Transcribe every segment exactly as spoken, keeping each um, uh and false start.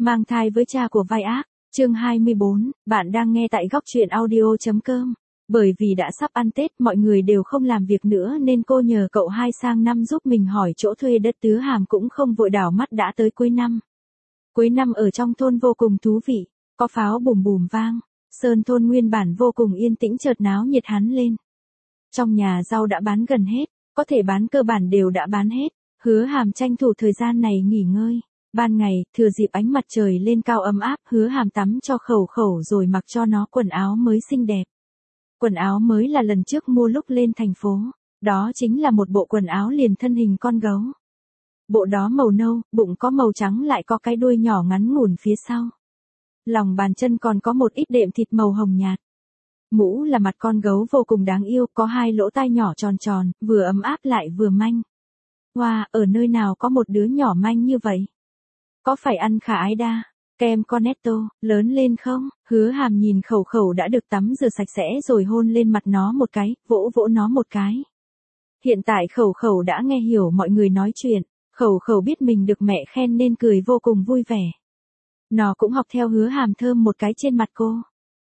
Mang thai với cha của vai ác, chương hai mươi bốn, bạn đang nghe tại góc truyện audio.com. Bởi vì đã sắp ăn Tết, mọi người đều không làm việc nữa nên cô nhờ cậu hai sang năm giúp mình hỏi chỗ thuê đất. Tứ Hàm cũng không vội đảo mắt đã tới cuối năm. Cuối năm ở trong thôn vô cùng thú vị, có pháo bùm bùm vang, sơn thôn nguyên bản vô cùng yên tĩnh chợt náo nhiệt hẳn lên. Trong nhà rau đã bán gần hết, có thể bán cơ bản đều đã bán hết. Hứa Hàm tranh thủ thời gian này nghỉ ngơi. Ban ngày, thừa dịp ánh mặt trời lên cao ấm áp, Hứa Hàm tắm cho Khẩu Khẩu rồi mặc cho nó quần áo mới xinh đẹp. Quần áo mới là lần trước mua lúc lên thành phố, đó chính là một bộ quần áo liền thân hình con gấu. Bộ đó màu nâu, bụng có màu trắng lại có cái đuôi nhỏ ngắn ngủn phía sau. Lòng bàn chân còn có một ít đệm thịt màu hồng nhạt. Mũ là mặt con gấu vô cùng đáng yêu, có hai lỗ tai nhỏ tròn tròn, vừa ấm áp lại vừa manh. Wow, ở nơi nào có một đứa nhỏ manh như vậy? Có phải ăn khả ái đa, kem Cornetto, lớn lên không? Hứa Hàm nhìn Khẩu Khẩu đã được tắm rửa sạch sẽ rồi hôn lên mặt nó một cái, vỗ vỗ nó một cái. Hiện tại Khẩu Khẩu đã nghe hiểu mọi người nói chuyện, Khẩu Khẩu biết mình được mẹ khen nên cười vô cùng vui vẻ. Nó cũng học theo Hứa Hàm thơm một cái trên mặt cô.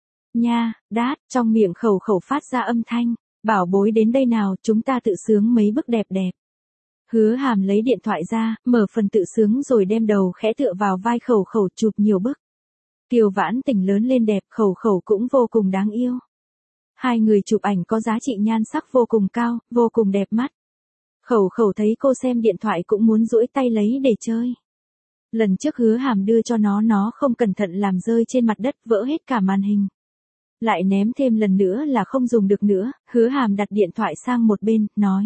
Nha, đát, trong miệng Khẩu Khẩu phát ra âm thanh, bảo bối đến đây nào, chúng ta tự sướng mấy bức đẹp đẹp. Hứa Hàm lấy điện thoại ra, mở phần tự sướng rồi đem đầu khẽ tựa vào vai Khẩu Khẩu chụp nhiều bức. Kiều Vãn Tình lớn lên đẹp, Khẩu Khẩu cũng vô cùng đáng yêu. Hai người chụp ảnh có giá trị nhan sắc vô cùng cao, vô cùng đẹp mắt. Khẩu Khẩu thấy cô xem điện thoại cũng muốn duỗi tay lấy để chơi. Lần trước Hứa Hàm đưa cho nó nó không cẩn thận làm rơi trên mặt đất vỡ hết cả màn hình. Lại ném thêm lần nữa là không dùng được nữa, Hứa Hàm đặt điện thoại sang một bên, nói.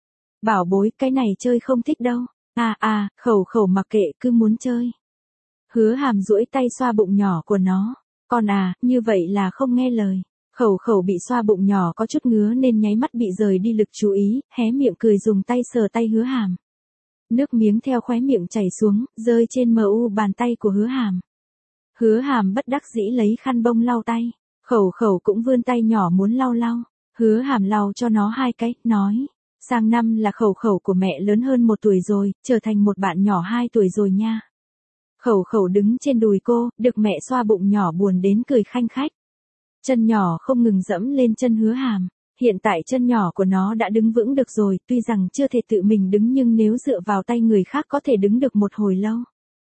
Bảo bối, cái này chơi không thích đâu. À à, Khẩu Khẩu mặc kệ, cứ muốn chơi. Hứa Hàm duỗi tay xoa bụng nhỏ của nó. Con à, như vậy là không nghe lời. Khẩu Khẩu bị xoa bụng nhỏ có chút ngứa nên nháy mắt bị rời đi lực chú ý, hé miệng cười dùng tay sờ tay Hứa Hàm. Nước miếng theo khóe miệng chảy xuống, rơi trên mờ u bàn tay của Hứa Hàm. Hứa Hàm bất đắc dĩ lấy khăn bông lau tay. Khẩu Khẩu cũng vươn tay nhỏ muốn lau lau. Hứa Hàm lau cho nó hai cái, nói. Sang năm là Khẩu Khẩu của mẹ lớn hơn một tuổi rồi, trở thành một bạn nhỏ hai tuổi rồi nha. Khẩu Khẩu đứng trên đùi cô, được mẹ xoa bụng nhỏ buồn đến cười khanh khách. Chân nhỏ không ngừng dẫm lên chân Hứa Hàm. Hiện tại chân nhỏ của nó đã đứng vững được rồi, tuy rằng chưa thể tự mình đứng nhưng nếu dựa vào tay người khác có thể đứng được một hồi lâu.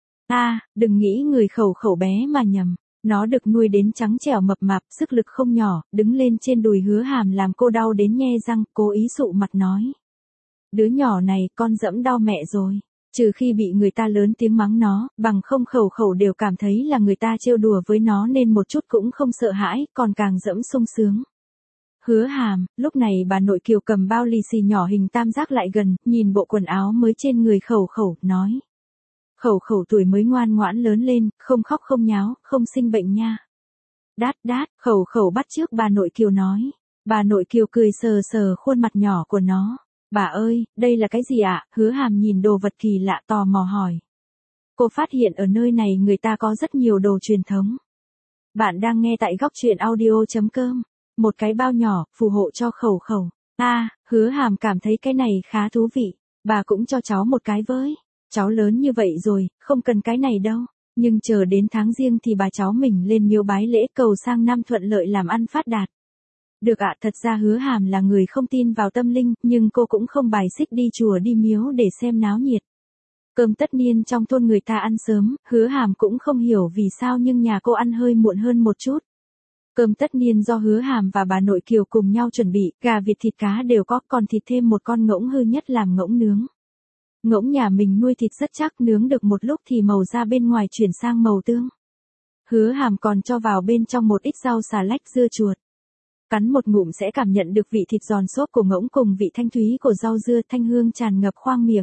À, đừng nghĩ người Khẩu Khẩu bé mà nhầm. Nó được nuôi đến trắng trẻo mập mạp, sức lực không nhỏ, đứng lên trên đùi Hứa Hàm làm cô đau đến nhe răng, cố ý sụ mặt nói. Đứa nhỏ này, con dẫm đau mẹ rồi. Trừ khi bị người ta lớn tiếng mắng nó, bằng không Khẩu Khẩu đều cảm thấy là người ta trêu đùa với nó nên một chút cũng không sợ hãi, còn càng dẫm sung sướng. Hứa Hàm, lúc này bà nội Kiều cầm bao lì xì nhỏ hình tam giác lại gần, nhìn bộ quần áo mới trên người Khẩu Khẩu, nói. Khẩu Khẩu tuổi mới ngoan ngoãn lớn lên, không khóc không nháo, không sinh bệnh nha. Đát đát, Khẩu Khẩu bắt chước bà nội Kiều nói. Bà nội Kiều cười sờ sờ khuôn mặt nhỏ của nó. Bà ơi, đây là cái gì ạ? Hứa Hàm nhìn đồ vật kỳ lạ tò mò hỏi. Cô phát hiện ở nơi này người ta có rất nhiều đồ truyền thống. Bạn đang nghe tại góc truyện audio.com. Một cái bao nhỏ, phù hộ cho Khẩu Khẩu. À, Hứa Hàm cảm thấy cái này khá thú vị. Bà cũng cho cháu một cái với. Cháu lớn như vậy rồi, không cần cái này đâu. Nhưng chờ đến tháng riêng thì bà cháu mình lên miếu bái lễ cầu sang năm thuận lợi làm ăn phát đạt. Được ạ, thật ra Hứa Hàm là người không tin vào tâm linh, nhưng cô cũng không bài xích đi chùa đi miếu để xem náo nhiệt. Cơm tất niên trong thôn người ta ăn sớm, Hứa Hàm cũng không hiểu vì sao nhưng nhà cô ăn hơi muộn hơn một chút. Cơm tất niên do Hứa Hàm và bà nội Kiều cùng nhau chuẩn bị, gà vịt thịt cá đều có, còn thịt thêm một con ngỗng hư nhất làm ngỗng nướng. Ngỗng nhà mình nuôi thịt rất chắc, nướng được một lúc thì màu da bên ngoài chuyển sang màu tương. Hứa Hàm còn cho vào bên trong một ít rau xà lách dưa chuột. Cắn một ngụm sẽ cảm nhận được vị thịt giòn xốp của ngỗng cùng vị thanh thúy của rau dưa, thanh hương tràn ngập khoang miệng.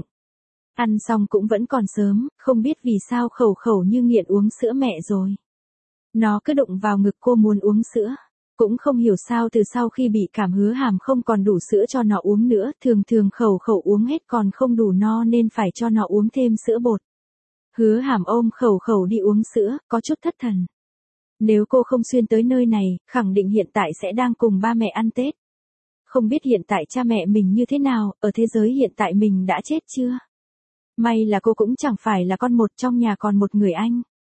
Ăn xong cũng vẫn còn sớm, không biết vì sao Khẩu Khẩu như nghiện uống sữa mẹ rồi. Nó cứ đụng vào ngực cô muốn uống sữa. Cũng không hiểu sao từ sau khi bị cảm Hứa Hàm không còn đủ sữa cho nó uống nữa, thường thường Khẩu Khẩu uống hết còn không đủ no nên phải cho nó uống thêm sữa bột. Hứa Hàm ôm Khẩu Khẩu đi uống sữa, có chút thất thần. Nếu cô không xuyên tới nơi này, khẳng định hiện tại sẽ đang cùng ba mẹ ăn Tết. Không biết hiện tại cha mẹ mình như thế nào, ở thế giới hiện tại mình đã chết chưa? May là cô cũng chẳng phải là con một, trong nhà còn một người anh.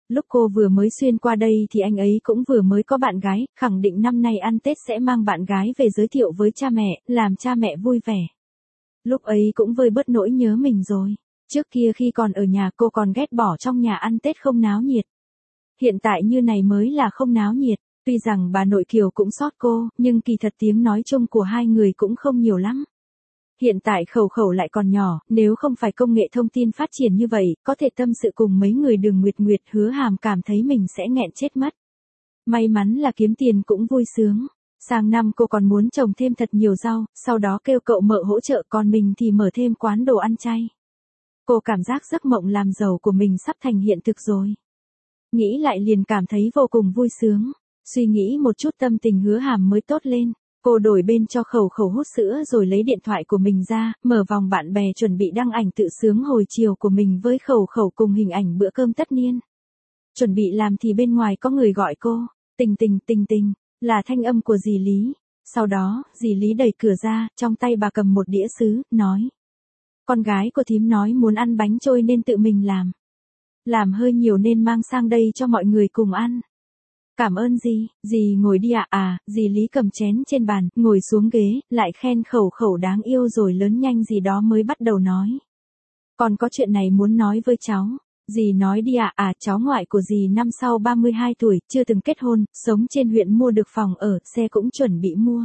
Lúc cô vừa mới xuyên qua đây thì anh ấy cũng vừa mới có bạn gái, khẳng định năm nay ăn Tết sẽ mang bạn gái về giới thiệu với cha mẹ, làm cha mẹ vui vẻ. Lúc ấy cũng vơi bớt nỗi nhớ mình rồi. Trước kia khi còn ở nhà cô còn ghét bỏ trong nhà ăn Tết không náo nhiệt. Hiện tại như này mới là không náo nhiệt. Tuy rằng bà nội Kiều cũng xót cô, nhưng kỳ thật tiếng nói chung của hai người cũng không nhiều lắm. Hiện tại Khẩu Khẩu lại còn nhỏ, nếu không phải công nghệ thông tin phát triển như vậy, có thể tâm sự cùng mấy người Đường Nguyệt Nguyệt Hứa Hàm cảm thấy mình sẽ nghẹn chết mất. May mắn là kiếm tiền cũng vui sướng. Sang năm cô còn muốn trồng thêm thật nhiều rau, sau đó kêu cậu mợ hỗ trợ, còn mình thì mở thêm quán đồ ăn chay. Cô cảm giác giấc mộng làm giàu của mình sắp thành hiện thực rồi. Nghĩ lại liền cảm thấy vô cùng vui sướng. Suy nghĩ một chút tâm tình Hứa Hàm mới tốt lên. Cô đổi bên cho Khẩu Khẩu hút sữa rồi lấy điện thoại của mình ra, mở vòng bạn bè chuẩn bị đăng ảnh tự sướng hồi chiều của mình với Khẩu Khẩu cùng hình ảnh bữa cơm tất niên. Chuẩn bị làm thì bên ngoài có người gọi cô, Tình Tình Tình Tình, là thanh âm của dì Lý. Sau đó, dì Lý đẩy cửa ra, trong tay bà cầm một đĩa sứ, nói. Con gái của thím nói muốn ăn bánh trôi nên tự mình làm. Làm hơi nhiều nên mang sang đây cho mọi người cùng ăn. Cảm ơn dì, dì ngồi đi ạ. À. à, dì Lý cầm chén trên bàn, ngồi xuống ghế, lại khen Khẩu Khẩu đáng yêu rồi lớn nhanh gì đó mới bắt đầu nói. Còn có chuyện này muốn nói với cháu. Dì nói đi ạ. À. à, cháu ngoại của dì năm sau ba mươi hai tuổi, chưa từng kết hôn, sống trên huyện mua được phòng ở, xe cũng chuẩn bị mua.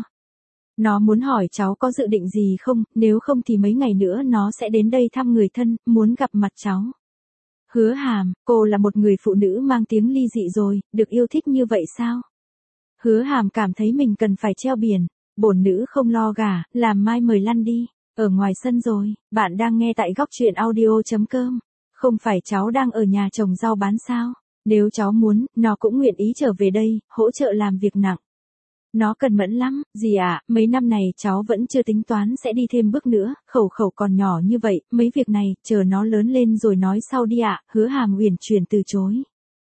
Nó muốn hỏi cháu có dự định gì không, nếu không thì mấy ngày nữa nó sẽ đến đây thăm người thân, muốn gặp mặt cháu. Hứa Hàm, cô là một người phụ nữ mang tiếng ly dị rồi, được yêu thích như vậy sao? Hứa Hàm cảm thấy mình cần phải treo biển, bổn nữ không lo gả, làm mai mời lăn đi, ở ngoài sân rồi, bạn đang nghe tại góc truyện audio chấm com, không phải cháu đang ở nhà trồng rau bán sao? Nếu cháu muốn, nó cũng nguyện ý trở về đây, hỗ trợ làm việc nặng. Nó cần mẫn lắm, dì ạ, à, mấy năm này cháu vẫn chưa tính toán sẽ đi thêm bước nữa, Khẩu Khẩu còn nhỏ như vậy, mấy việc này, chờ nó lớn lên rồi nói sau đi ạ, à, Hứa Hàm uyển chuyển từ chối.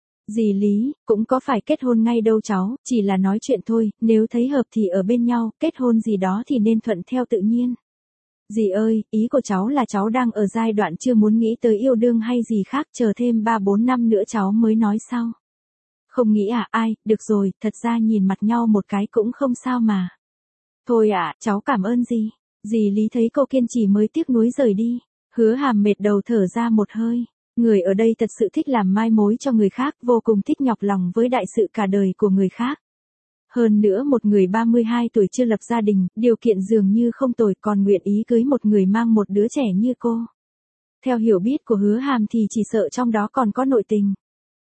Dì Lý, cũng có phải kết hôn ngay đâu cháu, chỉ là nói chuyện thôi, nếu thấy hợp thì ở bên nhau, kết hôn gì đó thì nên thuận theo tự nhiên. Dì ơi, ý của cháu là cháu đang ở giai đoạn chưa muốn nghĩ tới yêu đương hay gì khác, chờ thêm ba bốn năm nữa cháu mới nói sau. Không nghĩ à, ai, được rồi, thật ra nhìn mặt nhau một cái cũng không sao mà. Thôi ạ, à, cháu cảm ơn dì. Dì Lý thấy cô kiên trì mới tiếc nuối rời đi. Hứa Hàm mệt đầu thở ra một hơi. Người ở đây thật sự thích làm mai mối cho người khác, vô cùng thích nhọc lòng với đại sự cả đời của người khác. Hơn nữa một người ba mươi hai tuổi chưa lập gia đình, điều kiện dường như không tồi, còn nguyện ý cưới một người mang một đứa trẻ như cô. Theo hiểu biết của Hứa Hàm thì chỉ sợ trong đó còn có nội tình.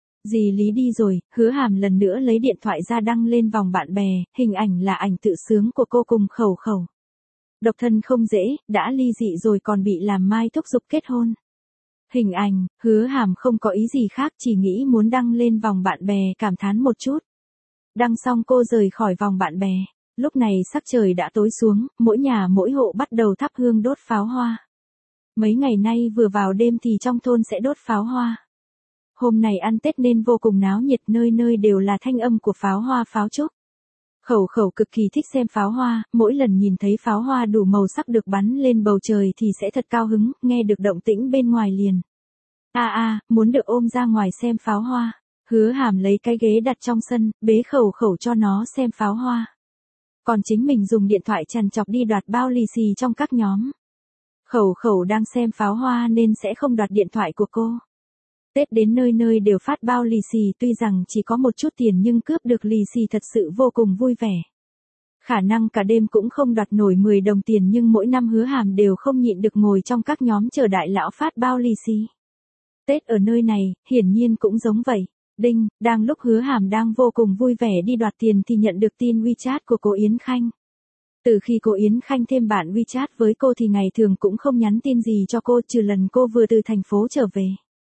Dì Lý đi rồi, Hứa Hàm lần nữa lấy điện thoại ra đăng lên vòng bạn bè, hình ảnh là ảnh tự sướng của cô cùng Khẩu Khẩu. Độc thân không dễ, đã ly dị rồi còn bị làm mai thúc giục kết hôn. Hình ảnh, Hứa Hàm không có ý gì khác, chỉ nghĩ muốn đăng lên vòng bạn bè cảm thán một chút. Đăng xong cô rời khỏi vòng bạn bè. Lúc này sắc trời đã tối xuống, mỗi nhà mỗi hộ bắt đầu thắp hương đốt pháo hoa. Mấy ngày nay vừa vào đêm thì trong thôn sẽ đốt pháo hoa. Hôm nay ăn Tết nên vô cùng náo nhiệt, nơi nơi đều là thanh âm của pháo hoa pháo trúc. Khẩu Khẩu cực kỳ thích xem pháo hoa, mỗi lần nhìn thấy pháo hoa đủ màu sắc được bắn lên bầu trời thì sẽ thật cao hứng, nghe được động tĩnh bên ngoài liền. A à, a, à, muốn được ôm ra ngoài xem pháo hoa. Hứa Hàm lấy cái ghế đặt trong sân, bế Khẩu Khẩu cho nó xem pháo hoa. Còn chính mình dùng điện thoại trằn trọc đi đoạt bao lì xì trong các nhóm. Khẩu Khẩu đang xem pháo hoa nên sẽ không đoạt điện thoại của cô. Tết đến nơi nơi đều phát bao lì xì, tuy rằng chỉ có một chút tiền nhưng cướp được lì xì thật sự vô cùng vui vẻ. Khả năng cả đêm cũng không đoạt nổi mười đồng tiền nhưng mỗi năm Hứa Hàm đều không nhịn được ngồi trong các nhóm chờ đại lão phát bao lì xì. Tết ở nơi này, hiển nhiên cũng giống vậy. Đinh, đang lúc Hứa Hàm đang vô cùng vui vẻ đi đoạt tiền thì nhận được tin WeChat của cô Yến Khanh. Từ khi cô Yến Khanh thêm bạn WeChat với cô thì ngày thường cũng không nhắn tin gì cho cô trừ lần cô vừa từ thành phố trở về.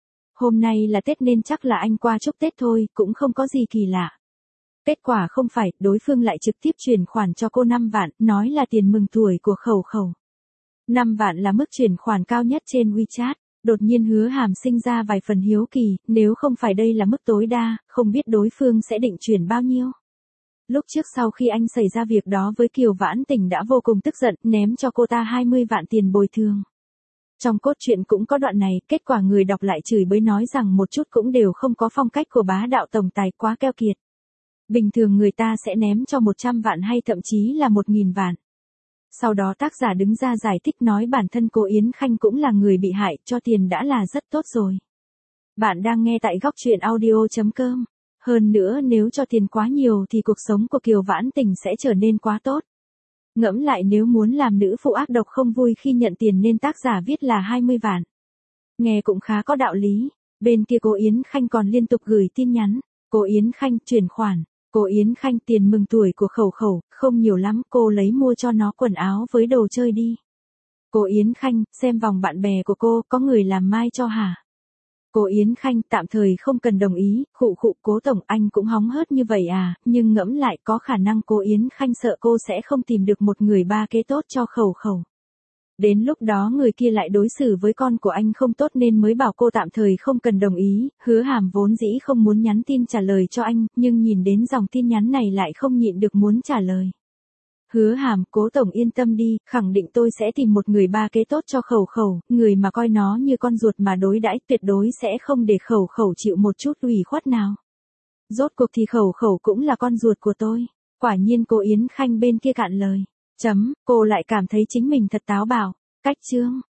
Hôm nay là Tết nên chắc là anh qua chúc Tết thôi, cũng không có gì kỳ lạ. Kết quả không phải, đối phương lại trực tiếp chuyển khoản cho cô năm vạn, nói là tiền mừng tuổi của Khẩu Khẩu. năm vạn là mức chuyển khoản cao nhất trên WeChat. Đột nhiên Hứa Hàm sinh ra vài phần hiếu kỳ, nếu không phải đây là mức tối đa, không biết đối phương sẽ định chuyển bao nhiêu. Lúc trước sau khi anh xảy ra việc đó với Kiều Vãn Tình đã vô cùng tức giận, ném cho cô ta hai mươi vạn tiền bồi thường. Trong cốt truyện cũng có đoạn này, kết quả người đọc lại chửi bới nói rằng một chút cũng đều không có phong cách của bá đạo tổng tài, quá keo kiệt. Bình thường người ta sẽ ném cho một trăm vạn hay thậm chí là một nghìn vạn. Sau đó tác giả đứng ra giải thích nói bản thân cô Yến Khanh cũng là người bị hại, cho tiền đã là rất tốt rồi. Bạn đang nghe tại góc truyện audio chấm com. Hơn nữa nếu cho tiền quá nhiều thì cuộc sống của Kiều Vãn Tình sẽ trở nên quá tốt. Ngẫm lại nếu muốn làm nữ phụ ác độc không vui khi nhận tiền nên tác giả viết là hai mươi vạn. Nghe cũng khá có đạo lý. Bên kia cô Yến Khanh còn liên tục gửi tin nhắn. Cô Yến Khanh chuyển khoản. Cô Yến Khanh tiền mừng tuổi của Khẩu Khẩu, không nhiều lắm, cô lấy mua cho nó quần áo với đồ chơi đi. Cô Yến Khanh, xem vòng bạn bè của cô, có người làm mai cho hả? Cô Yến Khanh, tạm thời không cần đồng ý, khụ khụ Cố tổng anh cũng hóng hớt như vậy à, nhưng ngẫm lại có khả năng cô Yến Khanh sợ cô sẽ không tìm được một người ba kế tốt cho Khẩu Khẩu. Đến lúc đó người kia lại đối xử với con của anh không tốt nên mới bảo cô tạm thời không cần đồng ý. Hứa Hàm vốn dĩ không muốn nhắn tin trả lời cho anh, nhưng nhìn đến dòng tin nhắn này lại không nhịn được muốn trả lời. Hứa Hàm, Cố tổng yên tâm đi, khẳng định tôi sẽ tìm một người ba kế tốt cho Khẩu Khẩu, người mà coi nó như con ruột mà đối đãi, tuyệt đối sẽ không để Khẩu Khẩu chịu một chút ủy khuất nào. Rốt cuộc thì Khẩu Khẩu cũng là con ruột của tôi. Quả nhiên cô Yến Khanh bên kia cạn lời. Chấm, cô lại cảm thấy chính mình thật táo bạo. Cách chương.